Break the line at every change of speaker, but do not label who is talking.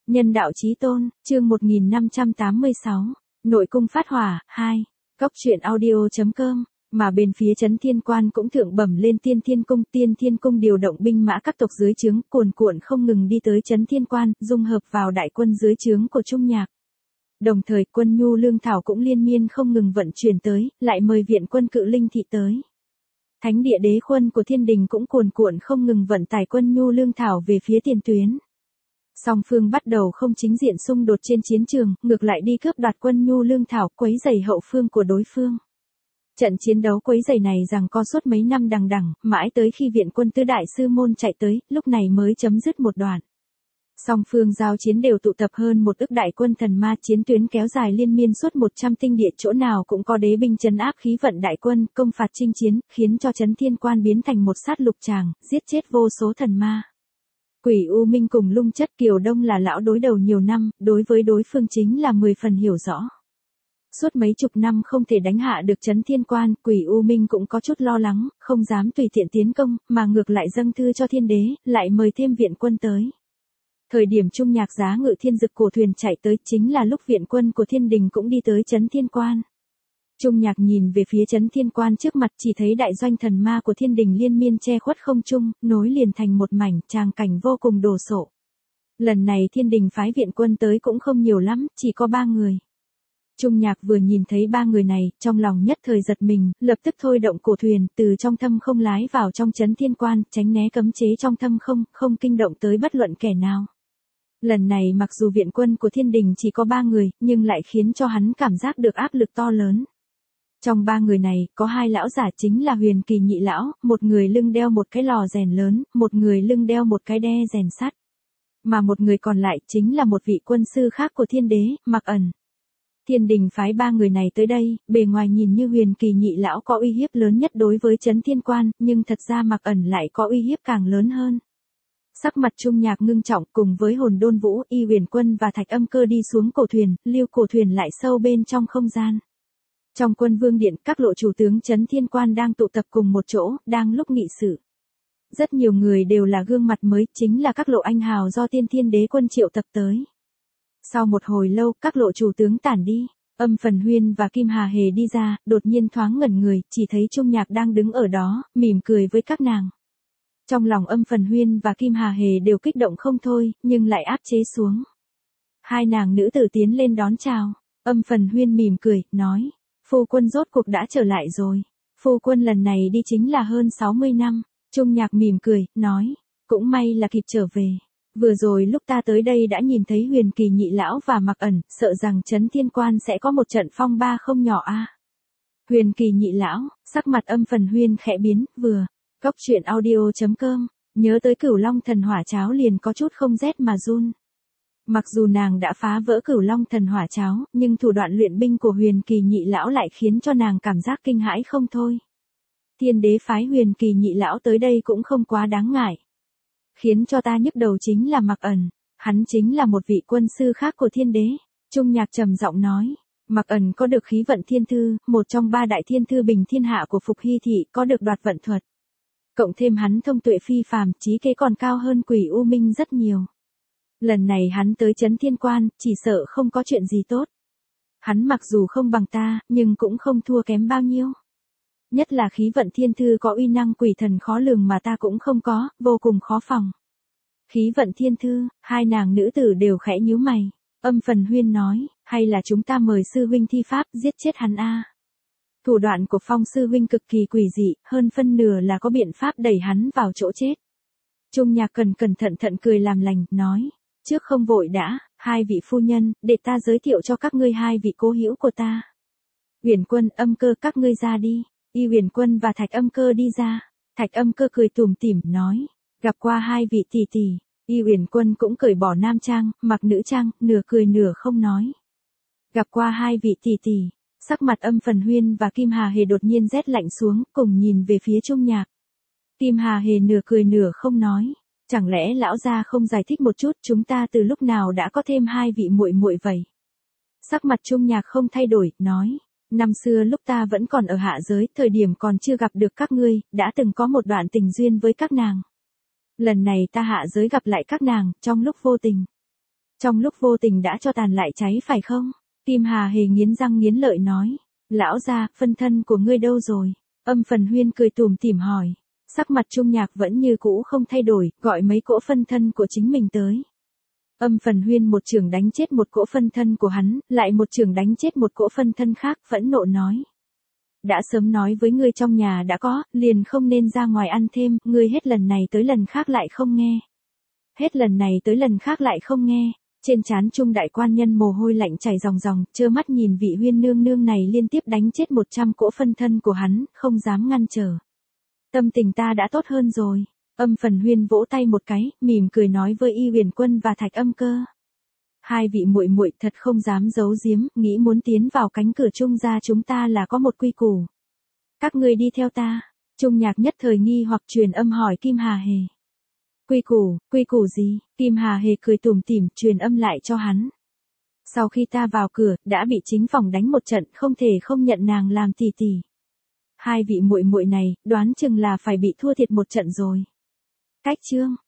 Nhân đạo chí tôn, chương 1586, nội cung phát hỏa, 2, Cóc truyện audio.com, mà bên phía Trấn Thiên Quan cũng thượng bẩm lên Tiên Thiên Cung điều động binh mã các tộc dưới trướng, cuồn cuộn không ngừng đi tới Trấn Thiên Quan, dung hợp vào đại quân dưới trướng của Trung Nhạc. Đồng thời quân nhu lương thảo cũng liên miên không ngừng vận chuyển tới, lại mời viện quân Cự Linh thị tới. Thánh địa đế quân của Thiên Đình cũng cuồn cuộn không ngừng vận tải quân nhu lương thảo về phía tiền tuyến. Song phương bắt đầu không chính diện xung đột trên chiến trường, ngược lại đi cướp đoạt quân nhu lương thảo, quấy rầy hậu phương của đối phương. Trận chiến đấu quấy rầy này rằng co suốt mấy năm đằng đẵng, mãi tới khi viện quân tứ đại sư môn chạy tới, lúc này mới chấm dứt một đoạn. Song phương giao chiến đều tụ tập hơn 1 ức đại quân thần ma, chiến tuyến kéo dài liên miên suốt 100 tinh địa, chỗ nào cũng có đế binh trấn áp khí vận đại quân, công phạt chinh chiến, khiến cho Trấn Thiên Quan biến thành một sát lục tràng, giết chết vô số thần ma. Quỷ U Minh cùng Lung Chất Kiều Đông là lão đối đầu nhiều năm, đối với đối phương chính là 10 phần hiểu rõ. Suốt mấy chục năm không thể đánh hạ được Trấn Thiên Quan, Quỷ U Minh cũng có chút lo lắng, không dám tùy tiện tiến công, mà ngược lại dâng thư cho Thiên Đế, lại mời thêm viện quân tới. Thời điểm Trung Nhạc giá ngự thiên dực cổ thuyền chạy tới chính là lúc viện quân của Thiên Đình cũng đi tới Trấn Thiên Quan. Trung Nhạc nhìn về phía Trấn Thiên Quan trước mặt, chỉ thấy đại doanh thần ma của Thiên Đình liên miên che khuất không trung, nối liền thành một mảnh, tràng cảnh vô cùng đồ sộ. Lần này Thiên Đình phái viện quân tới cũng không nhiều lắm, chỉ có 3 người. Trung Nhạc vừa nhìn thấy 3 người này, trong lòng nhất thời giật mình, lập tức thôi động cổ thuyền, từ trong thâm không lái vào trong Trấn Thiên Quan, tránh né cấm chế trong thâm không, không kinh động tới bất luận kẻ nào. Lần này mặc dù viện quân của Thiên Đình chỉ có 3 người, nhưng lại khiến cho hắn cảm giác được áp lực to lớn. Trong 3 người này, có 2 lão giả chính là Huyền Kỳ nhị lão, một người lưng đeo một cái lò rèn lớn, một người lưng đeo một cái đe rèn sắt. Mà một người còn lại chính là một vị quân sư khác của Thiên Đế, Mạc Ẩn. Thiên Đình phái 3 người này tới đây, bề ngoài nhìn như Huyền Kỳ nhị lão có uy hiếp lớn nhất đối với Trấn Thiên Quan, nhưng thật ra Mạc Ẩn lại có uy hiếp càng lớn hơn. Sắc mặt Trung Nhạc ngưng trọng, cùng với Hồn Đôn Vũ, Y Huyền Quân và Thạch Âm Cơ đi xuống cổ thuyền, lưu cổ thuyền lại sâu bên trong không gian. Trong Quân Vương Điện, các lộ chủ tướng Trấn Thiên Quan đang tụ tập cùng một chỗ, đang lúc nghị sự. Rất nhiều người đều là gương mặt mới, chính là các lộ anh hào do Tiên Thiên Đế Quân triệu tập tới. Sau một hồi lâu, các lộ chủ tướng tản đi, Âm Phần Huyên và Kim Hà Hề đi ra, đột nhiên thoáng ngẩn người, chỉ thấy Trung Nhạc đang đứng ở đó, mỉm cười với các nàng. Trong lòng Âm Phần Huyên và Kim Hà Hề đều kích động không thôi, nhưng lại áp chế xuống. Hai nàng nữ tử tiến lên đón chào, Âm Phần Huyên mỉm cười, nói, phu quân rốt cuộc đã trở lại rồi. Phu quân lần này đi chính là hơn 60 năm. Trung Nhạc mỉm cười, nói, cũng may là kịp trở về. Vừa rồi lúc ta tới đây đã nhìn thấy Huyền Kỳ nhị lão và Mạc Ẩn, sợ rằng Trấn Thiên Quan sẽ có một trận phong ba không nhỏ a. Huyền Kỳ nhị lão, sắc mặt Âm Phần Huyên khẽ biến, vừa, Cóc truyện audio.com, nhớ tới Cửu Long thần hỏa cháo liền có chút không rét mà run. Mặc dù nàng đã phá vỡ Cửu Long thần hỏa cháo, nhưng thủ đoạn luyện binh của Huyền Kỳ nhị lão lại khiến cho nàng cảm giác kinh hãi không thôi. Thiên Đế phái Huyền Kỳ nhị lão tới đây cũng không quá đáng ngại. Khiến cho ta nhức đầu chính là Mạc Ẩn, hắn chính là một vị quân sư khác của Thiên Đế. Trung Nhạc trầm giọng nói, Mạc Ẩn có được khí vận thiên thư, một trong 3 đại thiên thư bình thiên hạ của Phục Hy thị, có được đoạt vận thuật. Cộng thêm hắn thông tuệ phi phàm, trí kế còn cao hơn Quỷ U Minh rất nhiều. Lần này hắn tới Trấn Thiên Quan, chỉ sợ không có chuyện gì tốt. Hắn mặc dù không bằng ta, nhưng cũng không thua kém bao nhiêu. Nhất là khí vận thiên thư có uy năng quỷ thần khó lường mà ta cũng không có, vô cùng khó phòng. Khí vận thiên thư, hai nàng nữ tử đều khẽ nhíu mày. Âm Phần Huyên nói, hay là chúng ta mời sư huynh thi pháp giết chết hắn a. Thủ đoạn của Phong sư huynh cực kỳ quỷ dị, hơn phân nửa là có biện pháp đẩy hắn vào chỗ chết. Trung Nhạc cẩn thận cười làm lành, nói, trước không vội đã, 2 vị phu nhân, để ta giới thiệu cho các ngươi 2 vị cố hữu của ta. Huyền Quân, Âm Cơ, các ngươi ra đi. Y Huyền Quân và Thạch Âm Cơ đi ra. Thạch Âm Cơ cười tủm tỉm nói, gặp qua 2 vị tỷ tỷ. Y Huyền Quân cũng cởi bỏ nam trang, mặc nữ trang, nửa cười nửa không nói. Gặp qua 2 vị tỷ tỷ. Sắc mặt Âm Phần Huyên và Kim Hà Hề đột nhiên rét lạnh xuống, cùng nhìn về phía Trung Nhạc. Kim Hà Hề nửa cười nửa không nói, chẳng lẽ lão gia không giải thích một chút, chúng ta từ lúc nào đã có thêm 2 vị muội muội vậy? Sắc mặt Trung Nhạc không thay đổi, nói, năm xưa lúc ta vẫn còn ở hạ giới, thời điểm còn chưa gặp được các ngươi, đã từng có một đoạn tình duyên với các nàng. Lần này ta hạ giới gặp lại các nàng, trong lúc vô tình. Trong lúc vô tình đã cho tàn lại cháy phải không? Kim Hà Hề nghiến răng nghiến lợi nói. Lão gia, phân thân của ngươi đâu rồi? Âm Phần Huyên cười tủm tỉm hỏi. Sắc mặt Trung Nhạc vẫn như cũ không thay đổi, gọi mấy cỗ phân thân của chính mình tới. Âm Phần Huyên một chưởng đánh chết một cỗ phân thân của hắn, lại một chưởng đánh chết một cỗ phân thân khác, phẫn nộ nói. Đã sớm nói với ngươi trong nhà đã có, liền không nên ra ngoài ăn thêm, ngươi hết lần này tới lần khác lại không nghe. Hết lần này tới lần khác lại không nghe. Trên trán Trung đại quan nhân mồ hôi lạnh chảy ròng ròng, trơ mắt nhìn vị Huyên nương nương này liên tiếp đánh chết 100 cỗ phân thân của hắn, không dám ngăn trở. Tâm tình ta đã tốt hơn rồi. Âm Phần Huyên vỗ tay một cái, mỉm cười nói với Y Huyền Quân và Thạch Âm Cơ. Hai vị muội muội thật không dám giấu giếm, nghĩ muốn tiến vào cánh cửa Trung gia chúng ta là có một quy củ. Các ngươi đi theo ta. Trung Nhạc nhất thời nghi hoặc truyền âm hỏi Kim Hà Hề. Quy củ gì? Kim Hà Hề cười tủm tỉm truyền âm lại cho hắn. Sau khi ta vào cửa, đã bị chính phòng đánh một trận, không thể không nhận nàng làm tỷ tỷ. Hai vị muội muội này, đoán chừng là phải bị thua thiệt một trận rồi. Cách chương